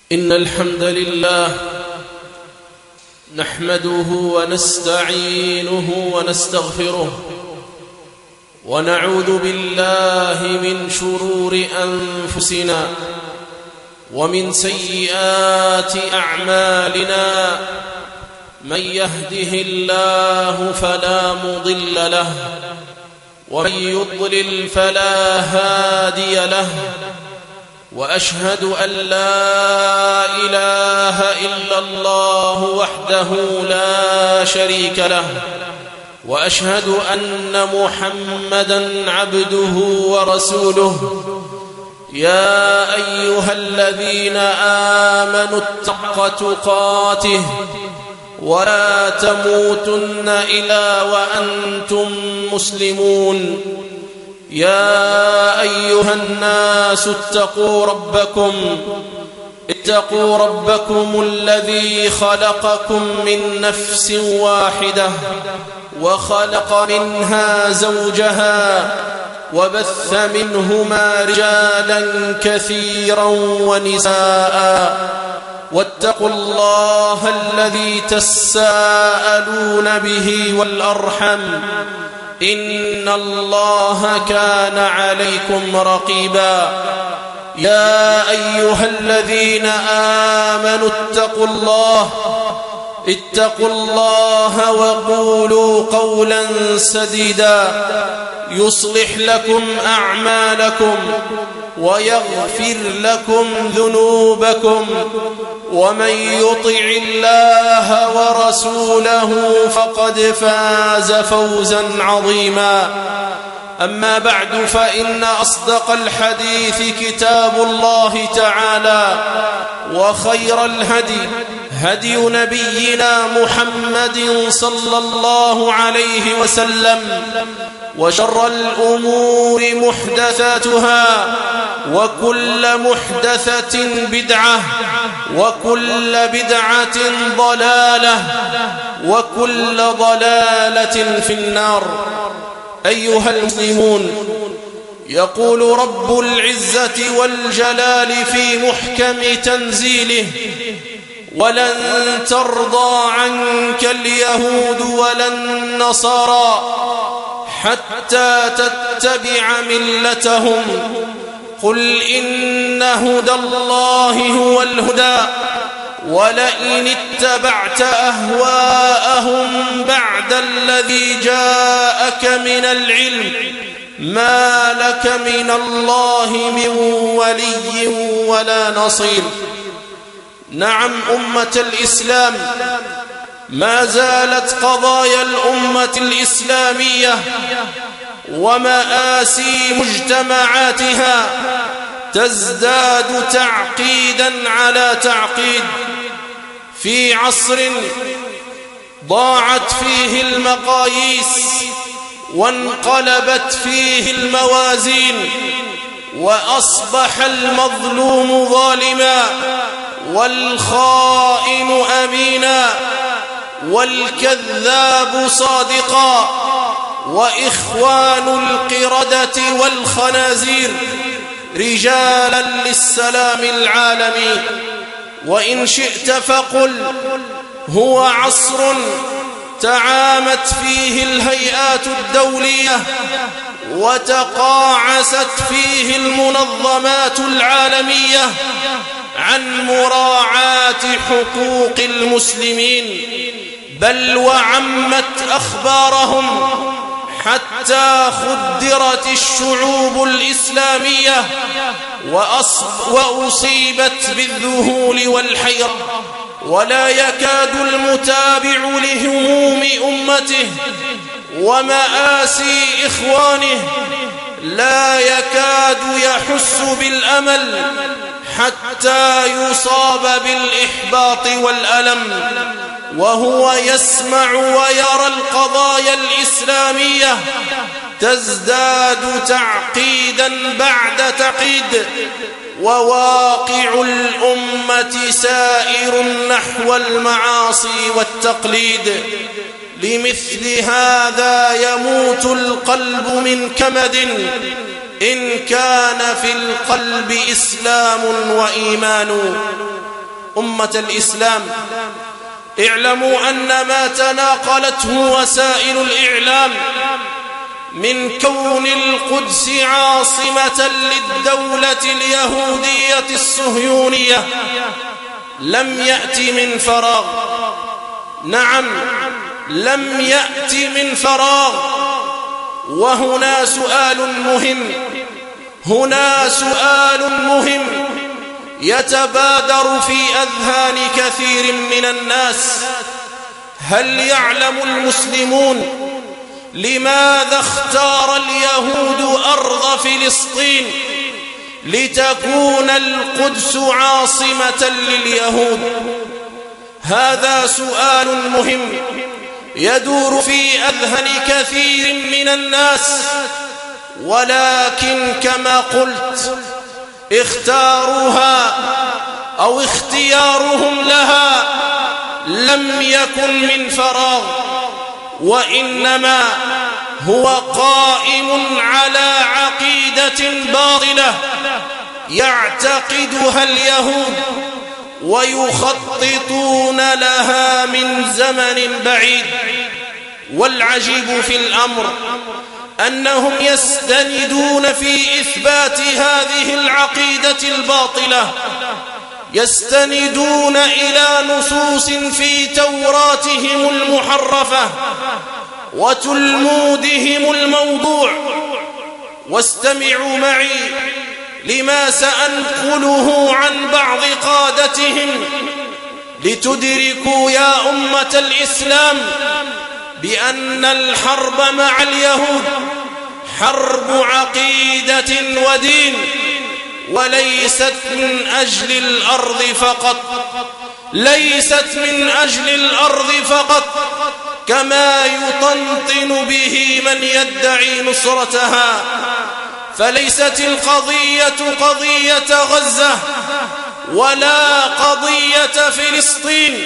إن الحمد لله نحمده ونستعينه ونستغفره ونعوذ بالله من شرور أنفسنا ومن سيئات أعمالنا. من يهده الله فلا مضل له ومن يضلل فلا هادي له، وأشهد أن لا إله إلا الله وحده لا شريك له، وأشهد أن محمدًا عبده ورسوله. يا أيها الذين آمنوا اتقوا تقاته ولا تموتن إلا وأنتم مسلمون. يا أيها الناس اتقوا ربكم الذي خلقكم من نفس واحدة وخلق منها زوجها وبث منهما رجالا كثيرا ونساء، واتقوا الله الذي تساءلون به والأرحم، إن الله كان عليكم رقيبا. يا أيها الذين آمنوا اتقوا الله وقولوا قولا سديدا يصلح لكم أعمالكم ويغفر لكم ذنوبكم، ومن يطع الله ورسوله فقد فاز فوزا عظيما. أما بعد، فإن أصدق الحديث كتاب الله تعالى، وخير الهدي هدي نبينا محمد صلى الله عليه وسلم، وشر الأمور محدثاتها، وكل محدثة بدعة، وكل بدعة ضلالة، وكل ضلالة في النار. أيها المسلمون، يقول رب العزة والجلال في محكم تنزيله: ولن ترضى عنك اليهود ولا النصارى حتى تتبع ملتهم، قل إن هدى الله هو الهدى، ولئن اتبعت أهواءهم بعد الذي جاءك من العلم ما لك من الله من ولي ولا نصير. نعم، أمة الإسلام، ما زالت قضايا الأمة الإسلامية ومآسي مجتمعاتها تزداد تعقيدا على تعقيد، في عصر ضاعت فيه المقاييس وانقلبت فيه الموازين، وأصبح المظلوم ظالما والخائن أمينا والكذاب صادقا، وإخوان القردة والخنازير رجالا للسلام العالمي. وإن شئت فقل: هو عصر تعامت فيه الهيئات الدولية وتقاعست فيه المنظمات العالمية عن مراعاة حقوق المسلمين، بل وعمت أخبارهم حتى خدرت الشعوب الإسلامية وأصيبت بالذهول والحيرة، ولا يكاد المتابع لهموم أمته ومآسي إخوانه لا يكاد يحس بالأمل حتى يصاب بالإحباط والألم، وهو يسمع ويرى القضايا الإسلامية تزداد تعقيدا بعد تعقيد، وواقع الأمة سائر نحو المعاصي والتقليد. لمثل هذا يموت القلب من كمد إن كان في القلب إسلام وإيمان. أمة الإسلام، اعلموا أن ما تناقلته وسائل الإعلام من كون القدس عاصمة للدولة اليهودية الصهيونية لم يأتي من فراغ. نعم، لم يأتي من فراغ. وهنا سؤال مهم يتبادر في أذهان كثير من الناس: هل يعلم المسلمون لماذا اختار اليهود أرض فلسطين لتكون القدس عاصمة لليهود؟ هذا سؤال مهم يدور في أذهان كثير من الناس، ولكن كما قلت اختاروها أو اختيارهم لها لم يكن من فراغ، وإنما هو قائم على عقيدة باطلة يعتقدها اليهود ويخططون لها من زمن بعيد. والعجيب في الأمر أنهم يستندون في إثبات هذه العقيدة الباطلة، يستندون إلى نصوص في توراتهم المحرفة وتلمودهم الموضوع. واستمعوا معي لما سأنقله عن بعض قادتهم لتدركوا يا أمة الإسلام بأن الحرب مع اليهود حرب عقيدة ودين، وليست من أجل الأرض فقط، ليست من أجل الأرض فقط كما يطنطن به من يدعي نصرتها. فليست القضية قضية غزة ولا قضية فلسطين،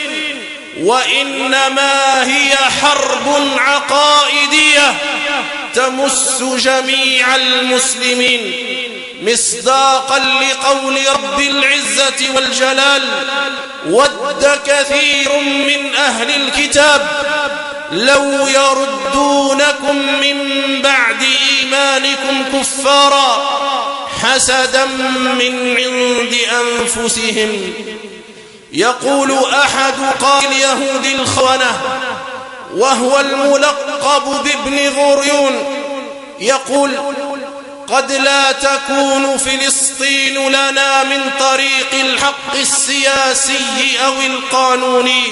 وإنما هي حرب عقائدية تمس جميع المسلمين، مصداقا لقول رب العزة والجلال: ود كثير من أهل الكتاب لو يردونكم من بعد إيمانكم كفارا حسدا من عند أنفسهم. يقول أحد قائل اليهود الخونة وهو الملقب بابن غوريون، يقول: قد لا تكون فلسطين لنا من طريق الحق السياسي أو القانوني،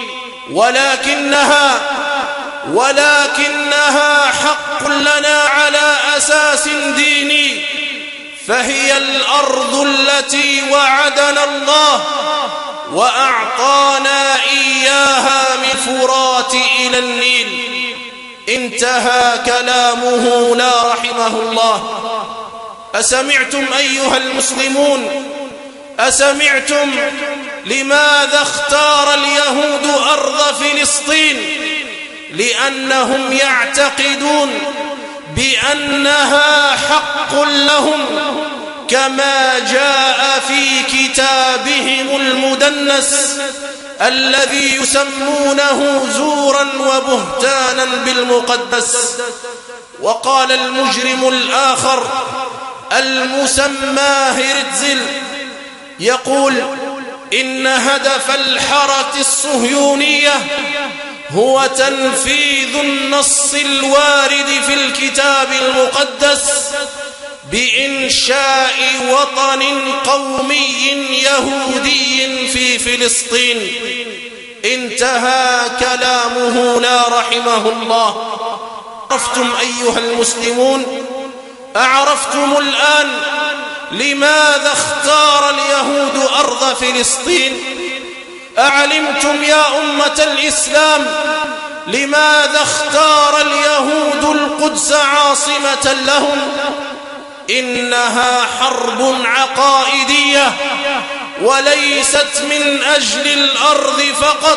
ولكنها حق لنا على أساس ديني، فهي الأرض التي وعدنا الله وأعطانا إياها من فرات إلى النيل. انتهى كلامه لا رحمه الله. أسمعتم أيها المسلمون؟ أسمعتم لماذا اختار اليهود أرض فلسطين؟ لأنهم يعتقدون بأنها حق لهم، كما جاء في كتابهم المدنس الذي يسمونه زورا وبهتانا بالمقدس. وقال المجرم الآخر المسمى هرتزل يقول: إن هدف الحركة الصهيونية هو تنفيذ النص الوارد في الكتاب المقدس بإنشاء وطن قومي يهودي في فلسطين. انتهى كلامه لا رحمه الله. عرفتم أيها المسلمون؟ أعرفتم الآن لماذا اختار اليهود أرض فلسطين؟ أعلمتم يا أمة الإسلام لماذا اختار اليهود القدس عاصمة لهم؟ إنها حرب عقائدية وليست من أجل الأرض فقط.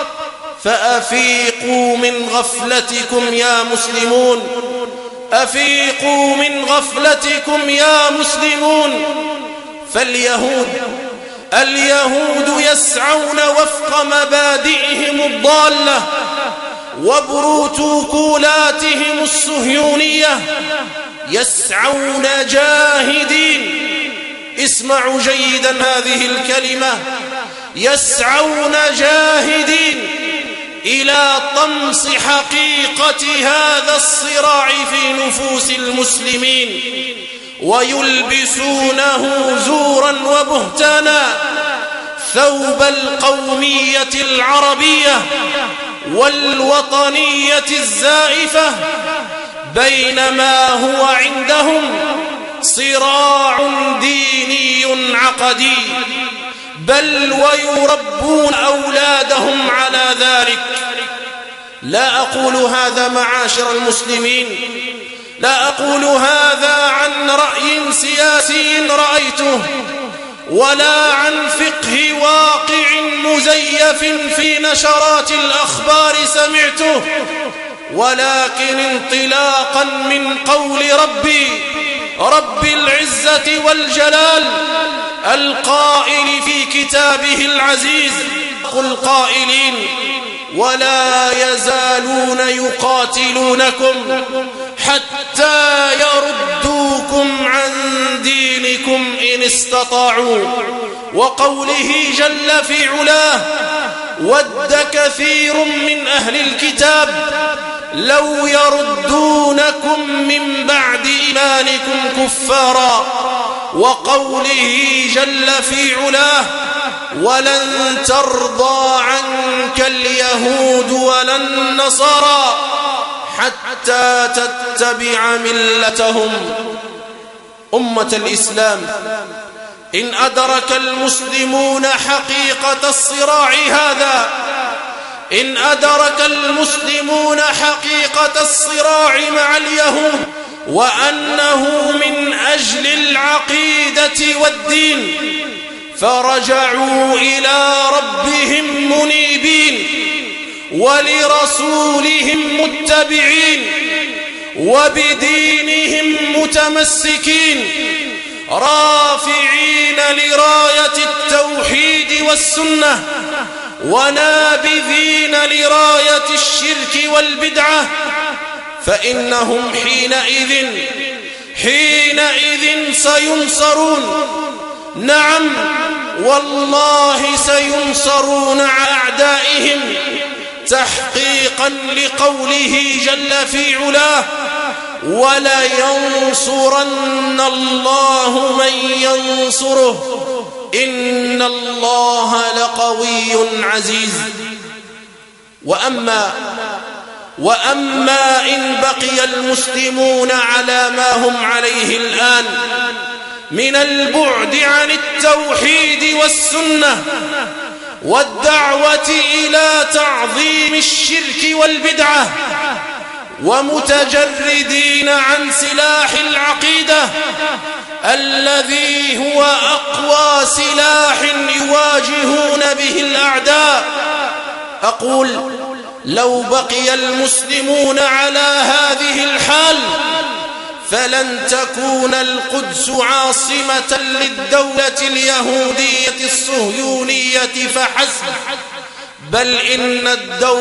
فأفيقوا من غفلتكم يا مسلمون، أفيقوا من غفلتكم يا مسلمون. فاليهود اليهود يسعون وفق مبادئهم الضالة وبروتوكولاتهم الصهيونية، يسعون جاهدين. اسمعوا جيدا هذه الكلمة، يسعون جاهدين إلى طمس حقيقة هذا الصراع في نفوس المسلمين، ويلبسونه زورا وبهتانا ثوب القومية العربية والوطنية الزائفة، بينما هو عندهم صراع ديني عقدي، بل ويربون أولادهم على ذلك. لا أقول هذا معاشر المسلمين، لا أقول هذا عن رأي سياسي رأيته، ولا عن فقه واقع مزيف في نشرات الأخبار سمعته، ولكن انطلاقا من قول ربي رب العزة والجلال القائل في كتابه العزيز القائلين: ولا يزالون يقاتلونكم حتى يردوكم عن دينكم إن استطاعوا. وقوله جل في علاه: ود كثير من أهل الكتاب لو يردونكم من بعد إيمانكم كفارا. وقوله جل في علاه: ولن ترضى عنك اليهود ولا النصارى حتى تتبع ملتهم. أمة الإسلام، إن أدرك المسلمون حقيقة الصراع هذا، إن أدرك المسلمون حقيقة الصراع مع اليهود، وأنه من أجل العقيدة والدين، فرجعوا إلى ربهم منيبين ولرسولهم متبعين وبدينهم متمسكين، رافعين لراية التوحيد والسنة ونابذين لراية الشرك والبدعة، فإنهم حينئذ سينصرون. نعم والله سينصرون على أعدائهم، تحقيقا لقوله جل في علاه: ولينصرن الله من ينصره إن الله لقوي عزيز. وأما إن بقي المسلمون على ما هم عليه الآن من البعد عن التوحيد والسنة والدعوة إلى تعظيم الشرك والبدعة، ومتجردين عن سلاح العقيدة الذي هو أقوى سلاح يواجهون به الأعداء، أقول: لو بقي المسلمون على هذه الحال فلن تكون القدس عاصمة للدولة اليهودية الصهيونية فحسب، بل إن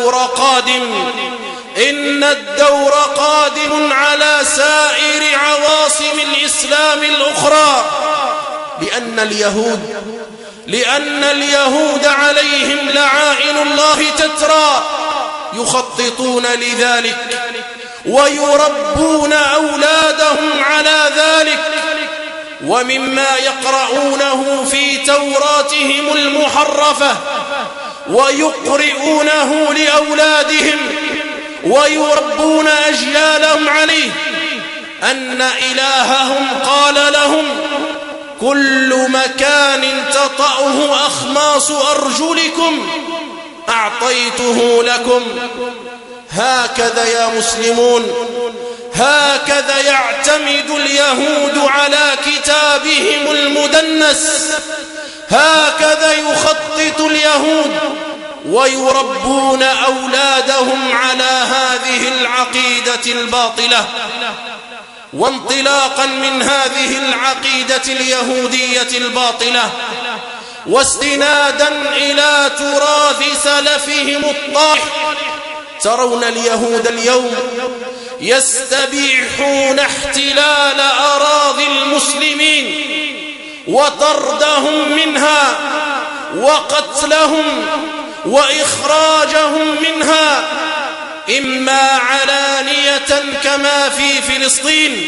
الدور قادم على سائر عواصم الإسلام الأخرى، لأن اليهود عليهم لعائن الله تترى يخططون لذلك ويربون أولادهم على ذلك. ومما يقرؤونه في توراتهم المحرفة ويقرؤونه لأولادهم ويربون أجيالهم عليه أن إلههم قال لهم: كل مكان تطأه أخماص أرجلكم أعطيته لكم. هكذا يا مسلمون، هكذا يعتمد اليهود على كتابهم المدنس، هكذا يخطط اليهود ويربون أولادهم على هذه العقيدة الباطلة. وانطلاقا من هذه العقيدة اليهودية الباطلة واستنادا إلى تراث سلفهم الطاهر. ترون اليهود اليوم يستبيحون احتلال أراضي المسلمين وطردهم منها وقتلهم وإخراجهم منها، إما علانية كما في فلسطين،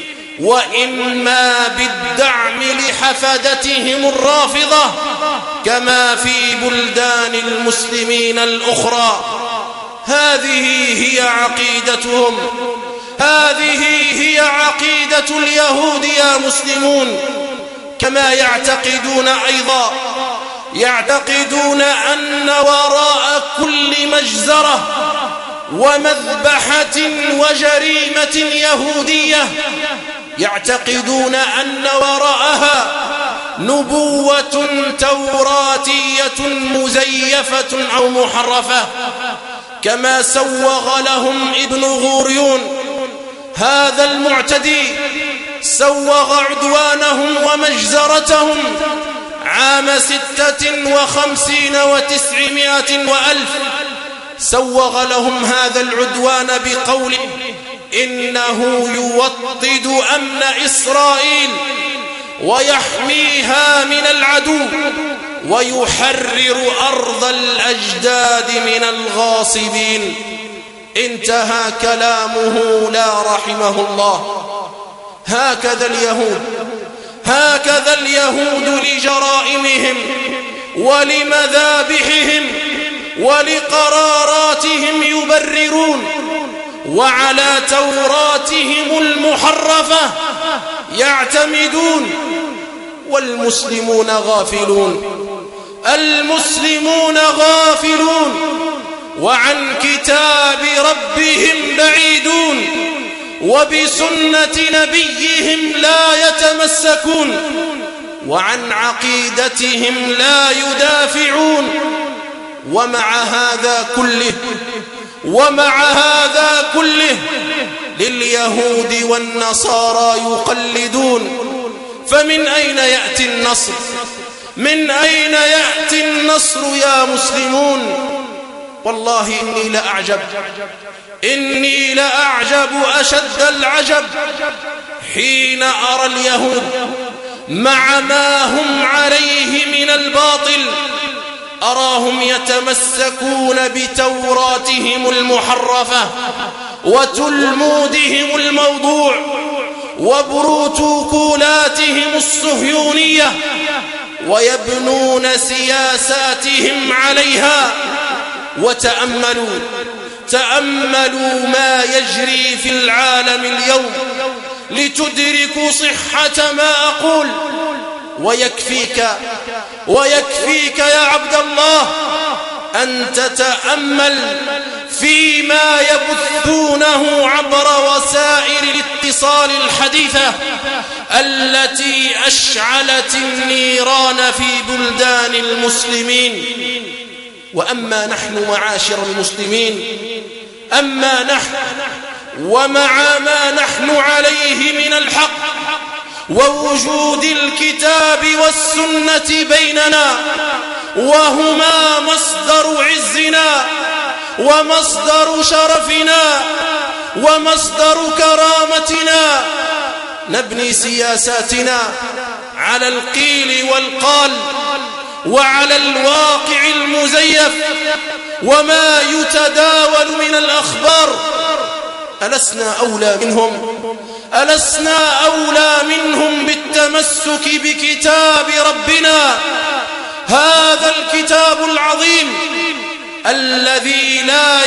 وإما بالدعم لحفدتهم الرافضة كما في بلدان المسلمين الأخرى. هذه هي عقيدتهم، هذه هي عقيدة اليهود يا مسلمون. كما يعتقدون أيضا، يعتقدون أن وراء كل مجزرة ومذبحة وجريمة يهودية يعتقدون أن وراءها نبوة توراتية مزيفة أو محرفة، كما سوغ لهم ابن غوريون هذا المعتدي، سوغ عدوانهم ومجزرتهم عام 56 و900 وألف. سوغ لهم هذا العدوان بقوله إنه يوطد أمن إسرائيل ويحميها من العدو ويحرر أرض الأجداد من الغاصبين. انتهى كلامه لا رحمه الله. هكذا اليهود، هكذا اليهود لجرائمهم ولمذابحهم ولقراراتهم يبررون، وعلى توراتهم المحرفة يعتمدون. والمسلمون غافلون، المسلمون غافلون، وعن كتاب ربهم بعيدون، وبسنة نبيهم لا يتمسكون، وعن عقيدتهم لا يدافعون. ومع هذا كله لليهود والنصارى يقلدون. فمن أين يأتي النصر؟ من أين يأتي النصر يا مسلمون؟ والله إني لأعجب أشد العجب حين أرى اليهود مع ما هم عليه من الباطل، أراهم يتمسكون بتوراتهم المحرفة وتلمودهم الموضوع وبروتوكولاتهم الصهيونية، ويبنون سياساتهم عليها. تأملوا ما يجري في العالم اليوم لتدركوا صحة ما أقول. ويكفيك يا عبد الله أن تتأمل فيما يبثونه عبر وسائل الاتصال الحديثة التي أشعلت النيران في بلدان المسلمين. وأما نحن معاشر المسلمين، أما نحن ومع ما نحن عليه من الحق ووجود الكتاب والسنة بيننا، وهما مصدر عزنا ومصدر شرفنا ومصدر كرامتنا، نبني سياساتنا على القيل والقال وعلى الواقع المزيف وما يتداول من الأخبار. ألسنا أولى منهم بالتمسك بكتاب ربنا، هذا الكتاب العظيم الذي لا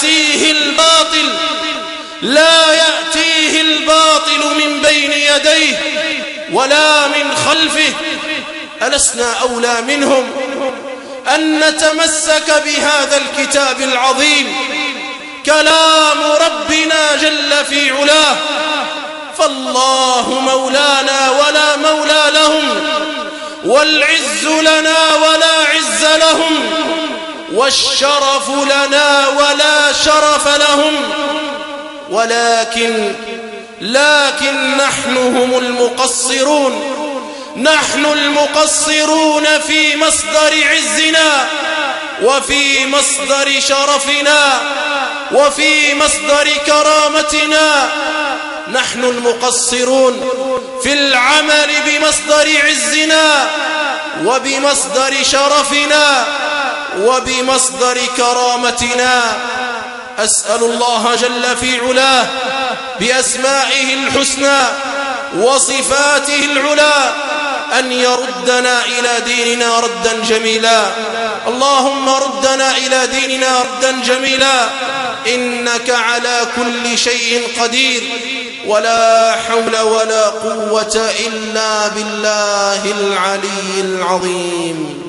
يأتيه الباطل من بين يديه ولا من خلفه. ألسنا أولى منهم أن نتمسك بهذا الكتاب العظيم، كلام ربنا جل في علاه. فالله مولانا ولا مولى لهم، والعز لنا ولا عز لهم، والشرف لنا ولا شرف لهم، ولكن نحن هم المقصرون. نحن المقصرون في مصدر عزنا وفي مصدر شرفنا وفي مصدر كرامتنا. نحن المقصرون في العمل بمصدر عزنا وبمصدر شرفنا وبمصدر كرامتنا. أسأل الله جل في علاه بأسمائه الحسنى وصفاته العلى أن يردنا إلى ديننا ردا جميلا. اللهم ردنا إلى ديننا ردا جميلا، إنك على كل شيء قدير، ولا حول ولا قوة إلا بالله العلي العظيم.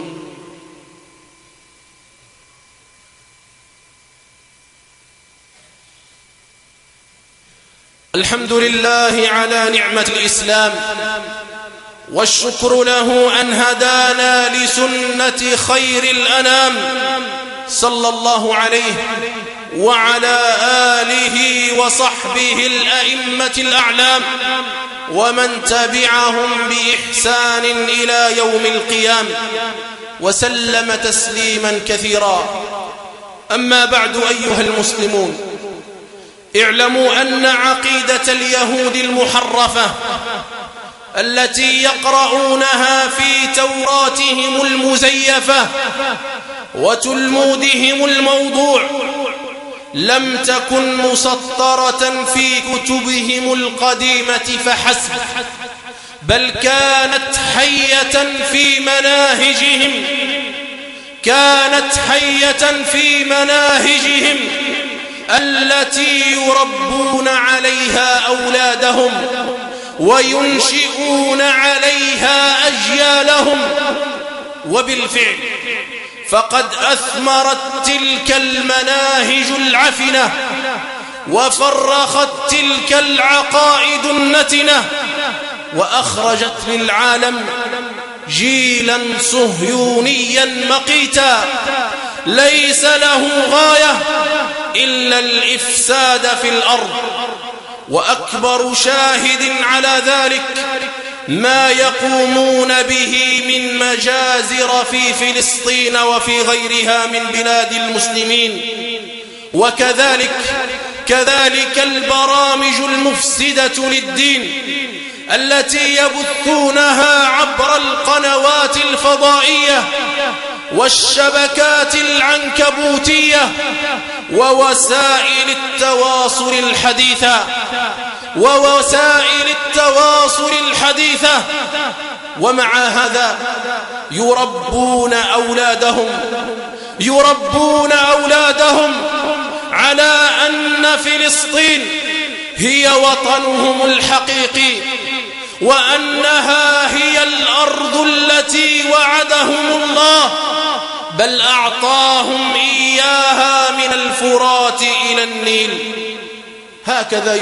الحمد لله على نعمة الإسلام، والشكر له أن هدانا لسنة خير الأنام صلى الله عليه وعلى آله وصحبه الأئمة الأعلام ومن تبعهم بإحسان إلى يوم القيامة، وسلم تسليما كثيرا. أما بعد أيها المسلمون، اعلموا أن عقيدة اليهود المحرفة التي يقرؤونها في توراتهم المزيفة وتلمودهم الموضوع لم تكن مسطرة في كتبهم القديمة فحسب، بل كانت حية في مناهجهم، كانت حية في مناهجهم التي يربون عليها أولادهم وينشئون عليها أجيالهم. وبالفعل فقد أثمرت تلك المناهج العفنة وفرخت تلك العقائد النتنة، وأخرجت للعالم جيلا صهيونيا مقيتا ليس له غاية إلا الإفساد في الأرض. وأكبر شاهد على ذلك ما يقومون به من مجازر في فلسطين وفي غيرها من بلاد المسلمين، وكذلك البرامج المفسدة للدين التي يبثونها عبر القنوات الفضائية والشبكات العنكبوتية ووسائل التواصل الحديثة ومع هذا يربون أولادهم على أن فلسطين هي وطنهم الحقيقي، وأنها هي الأرض التي وعدهم الله، بل أعطاهم إياها من الفرات إلى النيل. هكذا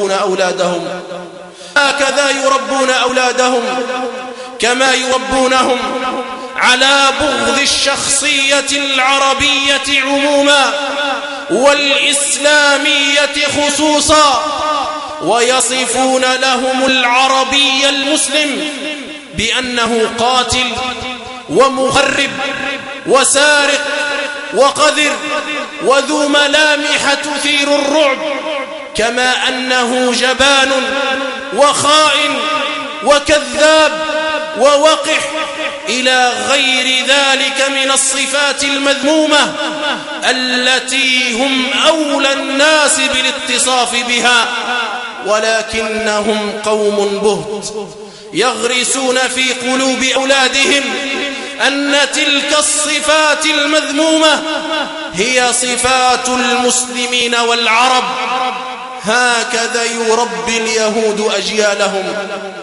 يربون أولادهم كما يربونهم على بغض الشخصية العربية عموما والإسلامية خصوصا، ويصفون لهم العربي المسلم بأنه قاتل ومخرب وسارق وقذر وذو ملامح تثير الرعب، كما أنه جبان وخائن وكذاب ووقح إلى غير ذلك من الصفات المذمومة التي هم أولى الناس بالاتصاف بها. ولكنهم قوم بهت يغرسون في قلوب أولادهم أن تلك الصفات المذمومة هي صفات المسلمين والعرب. هكذا يربي اليهود أجيالهم.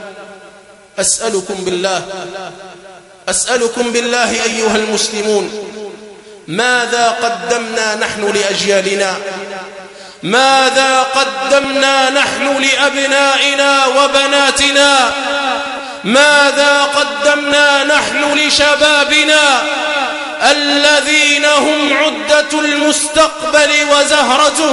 أسألكم بالله أيها المسلمون، ماذا قدمنا نحن لأجيالنا؟ ماذا قدمنا نحن لأبنائنا وبناتنا؟ ماذا قدمنا نحن لشبابنا الذين هم عدة المستقبل وزهرته؟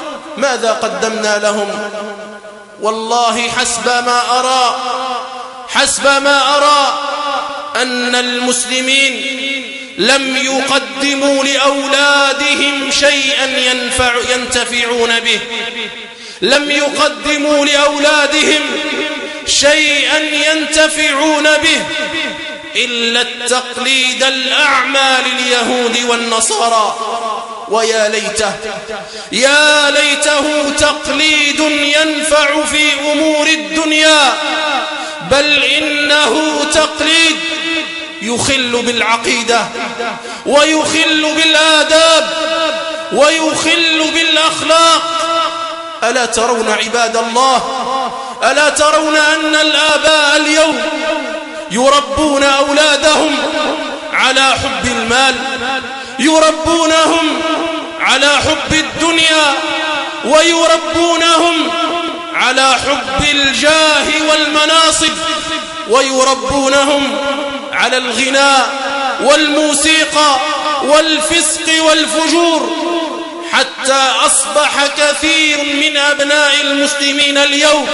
ماذا قدمنا لهم؟ والله حسب ما أرى أن المسلمين لم يقدموا لأولادهم شيئا ينتفعون به، لم يقدموا لأولادهم شيئا ينتفعون به إلا التقليد الأعمى لليهود والنصارى. ويا ليته، يا ليته تقليد ينفع في أمور الدنيا، بل إنه تقليد يخل بالعقيدة ويخل بالآداب ويخل بالأخلاق. ألا ترون عباد الله، ألا ترون أن الآباء اليوم يربون أولادهم على حب المال، يربونهم على حب الدنيا، ويربونهم على حب الجاه والمناصب، ويربونهم على الغناء والموسيقى والفسق والفجور، حتى أصبح كثير من أبناء المسلمين اليوم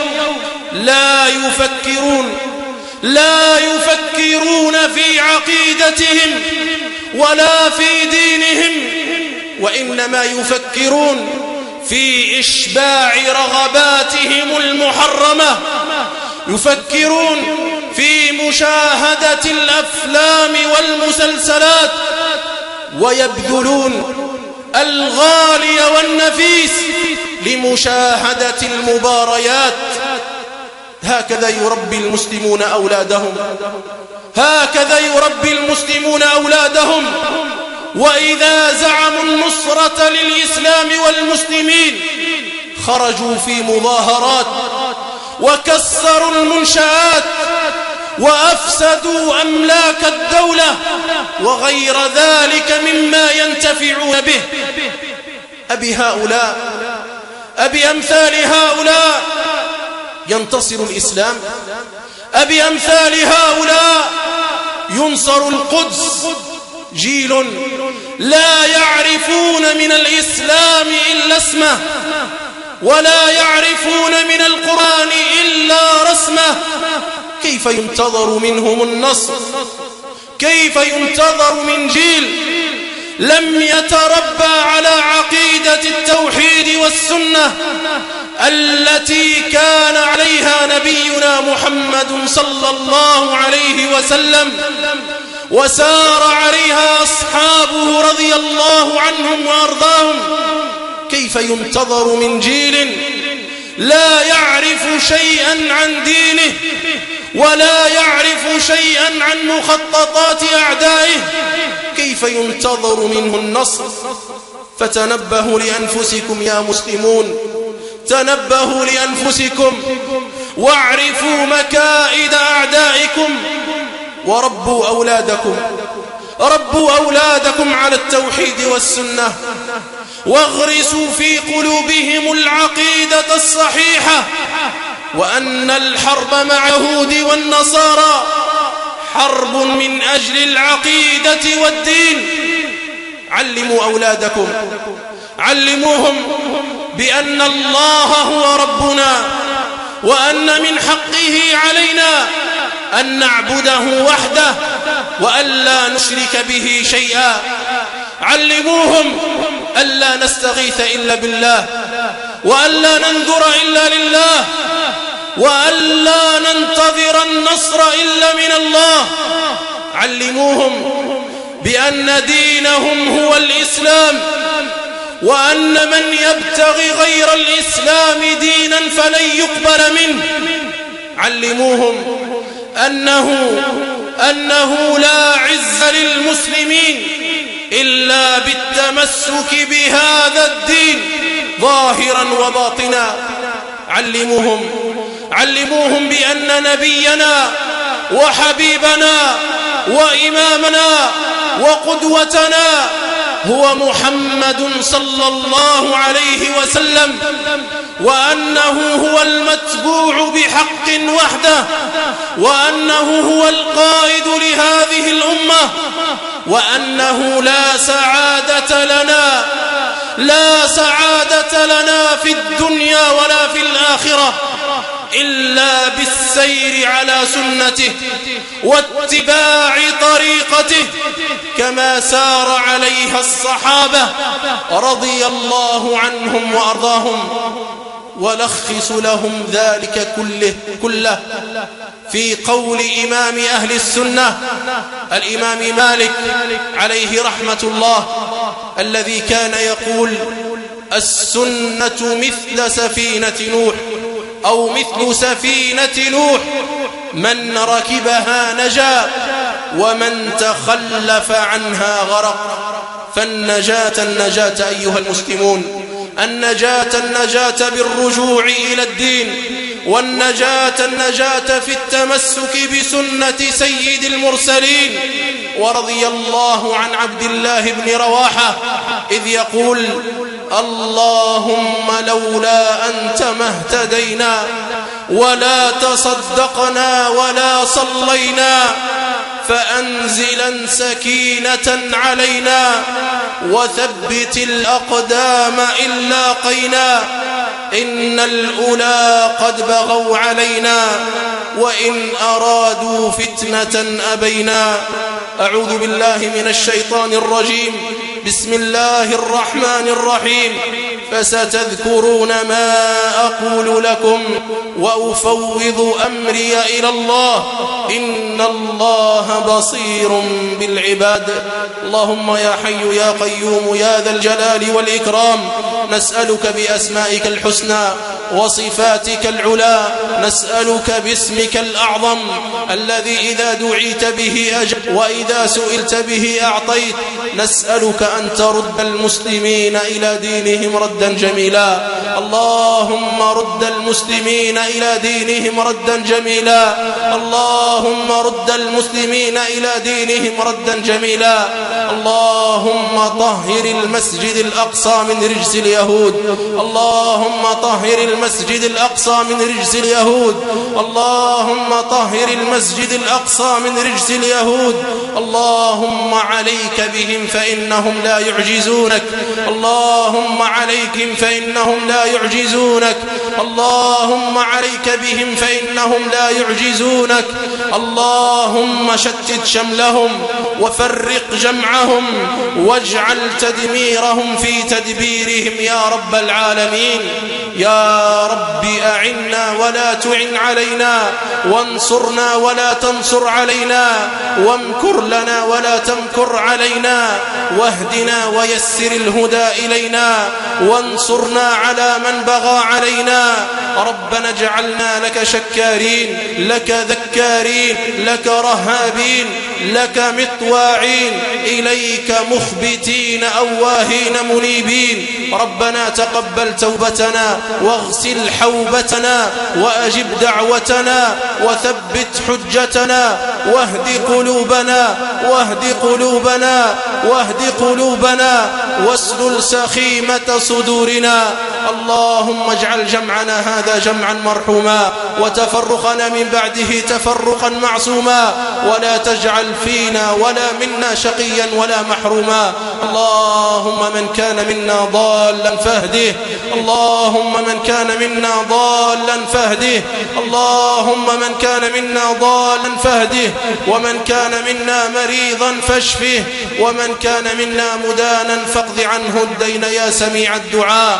لا يفكرون في عقيدتهم ولا في دينهم، وإنما يفكرون في إشباع رغباتهم المحرمة، يفكرون في مشاهدة الأفلام والمسلسلات، ويبذلون الغالي والنفيس لمشاهدة المباريات. هكذا يربي المسلمون أولادهم، هكذا يربي المسلمون أولادهم. وإذا زعموا النصرة للإسلام والمسلمين خرجوا في مظاهرات وكسروا المنشآت وأفسدوا أملاك الدولة وغير ذلك مما ينتفعون به. أبي أمثال هؤلاء ينتصر الإسلام؟ أبي أمثال هؤلاء ينصر القدس؟ جيل لا يعرفون من الإسلام إلا اسمه، ولا يعرفون من القرآن إلا رسمه. كيف ينتظر منهم النصر؟ كيف ينتظر من جيل لم يتربى على عقيدة التوحيد والسنة التي كان عليها نبينا محمد صلى الله عليه وسلم وسار عليها أصحابه رضي الله عنهم وأرضاهم؟ كيف ينتظر من جيل لا يعرف شيئا عن دينه ولا يعرف شيئا عن مخططات أعدائه؟ كيف ينتظر منه النصر؟ فتنبهوا لأنفسكم يا مسلمون، تنبهوا لأنفسكم واعرفوا مكائد أعدائكم، وربوا أولادكم على التوحيد والسنة، واغرسوا في قلوبهم العقيدة الصحيحة، وأن الحرب مع اليهود والنصارى حرب من أجل العقيدة والدين. علموا أولادكم، علموهم بأن الله هو ربنا، وأن من حقه علينا أن نعبده وحده وألا نشرك به شيئا. علموهم ألا نستغيث إلا بالله، وألا ننذر إلا لله، وألا ننتظر النصر إلا من الله. علموهم بأن دينهم هو الإسلام، وأن من يبتغي غير الإسلام دينا فلن يقبل منه. علموهم أنه لا عز للمسلمين إلا بالتمسك بهذا الدين ظاهرا وباطنا. علموهم بأن نبينا وحبيبنا وإمامنا وقدوتنا هو محمد صلى الله عليه وسلم، وأنه هو المتبوع بحق وحده، وأنه هو القائد لهذه الأمة، وأنه لا سعادة لنا في الدنيا ولا في الآخرة إلا بالسير على سنته واتباع طريقته كما سار عليها الصحابة رضي الله عنهم وأرضاهم. ولخص لهم ذلك كله في قول إمام أهل السنة الإمام مالك عليه رحمة الله، الذي كان يقول: السنة مثل سفينة نوح، أو مثل سفينة نوح، من ركبها نجا ومن تخلف عنها غرق. فالنجاة أيها المسلمون، النجاة بالرجوع إلى الدين، والنجاة في التمسك بسنة سيد المرسلين. ورضي الله عن عبد الله بن رواحة إذ يقول: اللهم لولا أنت ما اهتدينا ولا تصدقنا ولا صلينا، فأنزلا سكينة علينا وثبت الأقدام إن لاقينا، إن الأولى قد بغوا علينا وإن أرادوا فتنة أبينا. أعوذ بالله من الشيطان الرجيم. بسم الله الرحمن الرحيم. فستذكرون ما أقول لكم وأفوض أمري إلى الله، إن الله بصير بالعباد. اللهم يا حي يا قيوم يا ذا الجلال والإكرام، نسألك بأسمائك الحسنى وصفاتك العلا، نسألك باسمك الأعظم الذي إذا دعيت به أجبت وإذا سئلت به أعطيت، نسألك أن ترد المسلمين إلى دينهم ردا جميلا. اللهم رد المسلمين إلى دينهم ردا جميلا، اللهم رد المسلمين إلى دينهم ردا جميلا. اللهم طهر المسجد الأقصى من رجس اليهود، اللهم طهر المسجد الأقصى من رجس اليهود، اللهم طهر المسجد الأقصى من رجس اليهود. اللهم عليك بهم فإنهم لا يعجزونك، اللهم عليكم فإنهم لا يعجزونك، اللهم عليك بهم فإنهم لا يعجزونك. اللهم شتت شملهم وفرق جمعهم واجعل تدميرهم في تدبيرهم يا رب العالمين. يا رب أعنا ولا تعن علينا، وانصرنا ولا تنصر علينا، وامكر لنا ولا تمكر علينا، واهدنا ويسر الهدى إلينا، وانصرنا على من بغى علينا. ربنا اجعلنا لك شكارين، لك ذكارين، لك رهابين، لك مطواعين، إليك مخبتين أواهين منيبين. ربنا تقبل توبتنا واغسل حوبتنا وأجب دعوتنا وثبت حجتنا، واهد قلوبنا واهد قلوبنا واهد قلوبنا واسلل سخيمة صدورنا. اللهم اجعل جمعنا هذا جمعا مرحوما، وتفرقنا من بعده تفرقا معصوما، ولا تجعل فينا ولا منا شقيا ولا محروما. اللهم من كان منا ضالا فاهده، اللهم من كان منا ضالا فاهده، اللهم من كان منا ضالا فاهده، ومن كان منا مريضا فاشفه، ومن كان منا مدانا فاقض عنه الدين يا سميع الدعاء.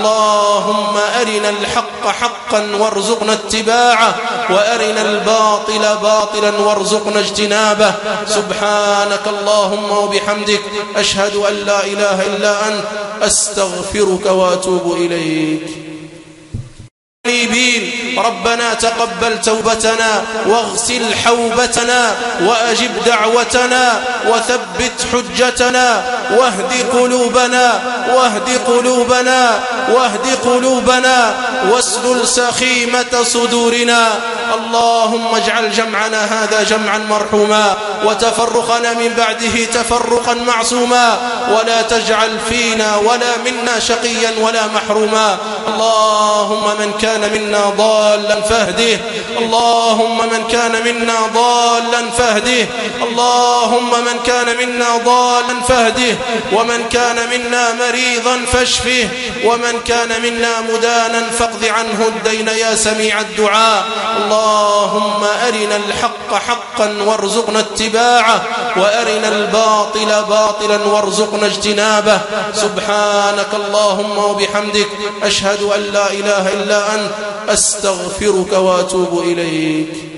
اللهم أرنا الحق حقا وارزقنا اتباعه، وأرنا الباطل باطلا وارزقنا اجتنابه. سبحانك اللهم وبحمدك، أشهد أن لا إله إلا أنت، أستغفرك وأتوب إليك. ربنا تقبل توبتنا واغسل حوبتنا وأجب دعوتنا وثبت حجتنا، واهد قلوبنا واهد قلوبنا واهد قلوبنا واسلل سخيمة صدورنا. اللهم اجعل جمعنا هذا جمعا مرحوما، وتفرقنا من بعده تفرقا معصوما، ولا تجعل فينا ولا منا شقيا ولا محروما. اللهم من كان منا ضالا فاهده، اللهم من كان منا ضالا فاهده، اللهم من كان منا ضالا فاهده، ومن كان منا مريضا فاشفه، ومن كان منا مدانا فاقض عنه الدين يا سميع الدعاء. اللهم أرنا الحق حقا وارزقنا اتباعه، وأرنا الباطل باطلا وارزقنا اجتنابه. سبحانك اللهم وبحمدك، أشهد أن لا إله إلا أنت، أستغفرك وأتوب إليك.